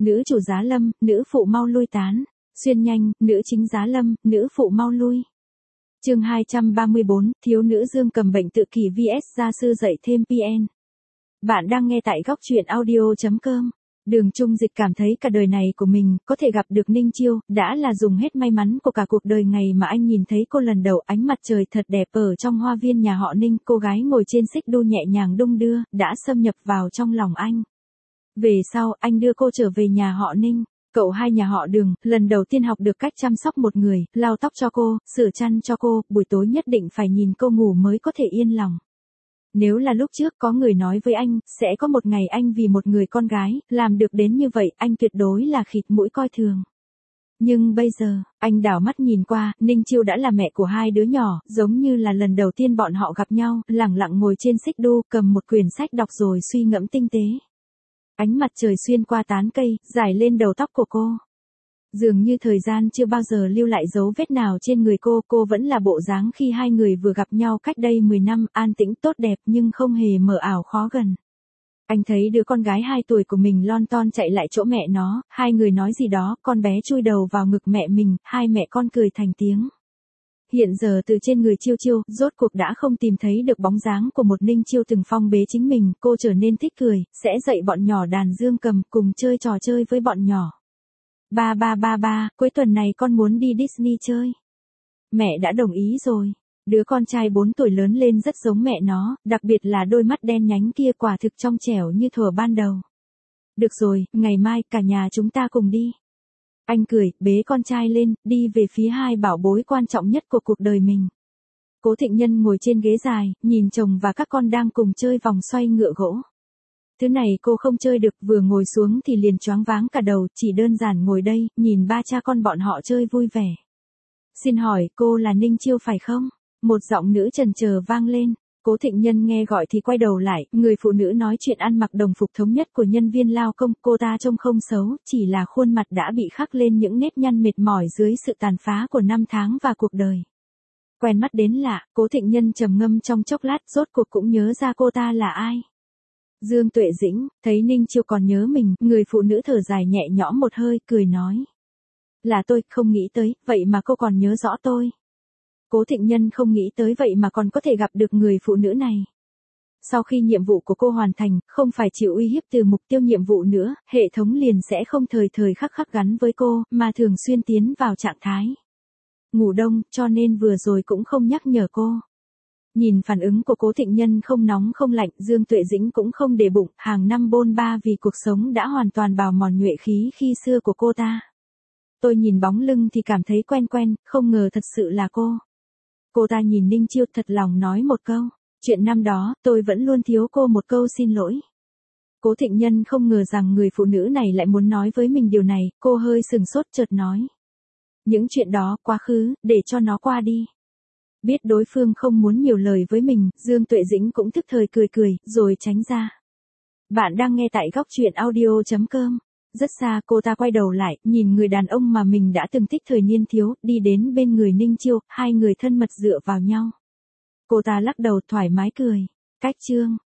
nữ chủ giá lâm, nữ phụ mau lui tán. Xuyên nhanh, nữ chính giá lâm, nữ phụ mau lui. Chương 234, thiếu nữ dương cầm bệnh tự kỷ vs gia sư dạy thêm PN. Bạn đang nghe tại góc truyện audio.com. Đường Trung Dịch cảm thấy cả đời này của mình có thể gặp được Ninh Chiêu, đã là dùng hết may mắn của cả cuộc đời. Ngày mà anh nhìn thấy cô lần đầu, ánh mặt trời thật đẹp ở trong hoa viên nhà họ Ninh, cô gái ngồi trên xích đu nhẹ nhàng đung đưa, đã xâm nhập vào trong lòng anh. Về sau, anh đưa cô trở về nhà họ Ninh. Cậu hai nhà họ Đường, lần đầu tiên học được cách chăm sóc một người, lau tóc cho cô, sửa chăn cho cô, buổi tối nhất định phải nhìn cô ngủ mới có thể yên lòng. Nếu là lúc trước có người nói với anh, sẽ có một ngày anh vì một người con gái, làm được đến như vậy, anh tuyệt đối là khịt mũi coi thường. Nhưng bây giờ, anh đảo mắt nhìn qua, Ninh Chiêu đã là mẹ của hai đứa nhỏ, giống như là lần đầu tiên bọn họ gặp nhau, lẳng lặng ngồi trên xích đu, cầm một quyển sách đọc rồi suy ngẫm tinh tế. Ánh mặt trời xuyên qua tán cây, rải lên đầu tóc của cô. Dường như thời gian chưa bao giờ lưu lại dấu vết nào trên người cô vẫn là bộ dáng khi hai người vừa gặp nhau cách đây 10 năm, an tĩnh tốt đẹp nhưng không hề mờ ảo khó gần. Anh thấy đứa con gái 2 tuổi của mình lon ton chạy lại chỗ mẹ nó, hai người nói gì đó, con bé chui đầu vào ngực mẹ mình, hai mẹ con cười thành tiếng. Hiện giờ từ trên người Chiêu Chiêu, rốt cuộc đã không tìm thấy được bóng dáng của một Ninh Chiêu từng phong bế chính mình, cô trở nên thích cười, sẽ dạy bọn nhỏ đàn dương cầm, cùng chơi trò chơi với bọn nhỏ. Ba, cuối tuần này con muốn đi Disney chơi. Mẹ đã đồng ý rồi. Đứa con trai 4 tuổi lớn lên rất giống mẹ nó, đặc biệt là đôi mắt đen nhánh kia quả thực trong trẻo như thuở ban đầu. Được rồi, ngày mai cả nhà chúng ta cùng đi. Anh cười, bế con trai lên, đi về phía hai bảo bối quan trọng nhất của cuộc đời mình. Cố Thịnh Nhân ngồi trên ghế dài, nhìn chồng và các con đang cùng chơi vòng xoay ngựa gỗ. Thứ này cô không chơi được, vừa ngồi xuống thì liền choáng váng cả đầu, chỉ đơn giản ngồi đây, nhìn ba cha con bọn họ chơi vui vẻ. Xin hỏi, cô là Ninh Chiêu phải không? Một giọng nữ trần chờ vang lên. Cố Thịnh Nhân nghe gọi thì quay đầu lại, người phụ nữ nói chuyện ăn mặc đồng phục thống nhất của nhân viên lao công, cô ta trông không xấu, chỉ là khuôn mặt đã bị khắc lên những nếp nhăn mệt mỏi dưới sự tàn phá của năm tháng và cuộc đời. Quen mắt đến lạ, Cố Thịnh Nhân trầm ngâm trong chốc lát, rốt cuộc cũng nhớ ra cô ta là ai. Dương Tuệ Dĩnh, thấy Ninh Chiêu còn nhớ mình, người phụ nữ thở dài nhẹ nhõm một hơi, cười nói. Là tôi, không nghĩ tới, vậy mà cô còn nhớ rõ tôi. Cố Thịnh Nhân không nghĩ tới vậy mà còn có thể gặp được người phụ nữ này. Sau khi nhiệm vụ của cô hoàn thành, không phải chịu uy hiếp từ mục tiêu nhiệm vụ nữa, hệ thống liền sẽ không thời thời khắc khắc gắn với cô, mà thường xuyên tiến vào trạng thái ngủ đông, cho nên vừa rồi cũng không nhắc nhở cô. Nhìn phản ứng của Cố Thịnh Nhân không nóng không lạnh, Dương Tuệ Dĩnh cũng không để bụng, hàng năm bôn ba vì cuộc sống đã hoàn toàn bào mòn nhuệ khí khi xưa của cô ta. Tôi nhìn bóng lưng thì cảm thấy quen quen, không ngờ thật sự là cô. Cô ta nhìn Ninh Chiêu thật lòng nói một câu, chuyện năm đó, tôi vẫn luôn thiếu cô một câu xin lỗi. Cố Thịnh Nhân không ngờ rằng người phụ nữ này lại muốn nói với mình điều này, cô hơi sừng sốt chợt nói. Những chuyện đó, quá khứ, để cho nó qua đi. Biết đối phương không muốn nhiều lời với mình, Dương Tuệ Dĩnh cũng tức thời cười cười, rồi tránh ra. Bạn đang nghe tại góc truyện audio.com. Rất xa cô ta quay đầu lại, nhìn người đàn ông mà mình đã từng thích thời niên thiếu, đi đến bên người Ninh Chiêu, hai người thân mật dựa vào nhau. Cô ta lắc đầu thoải mái cười. Cách chương.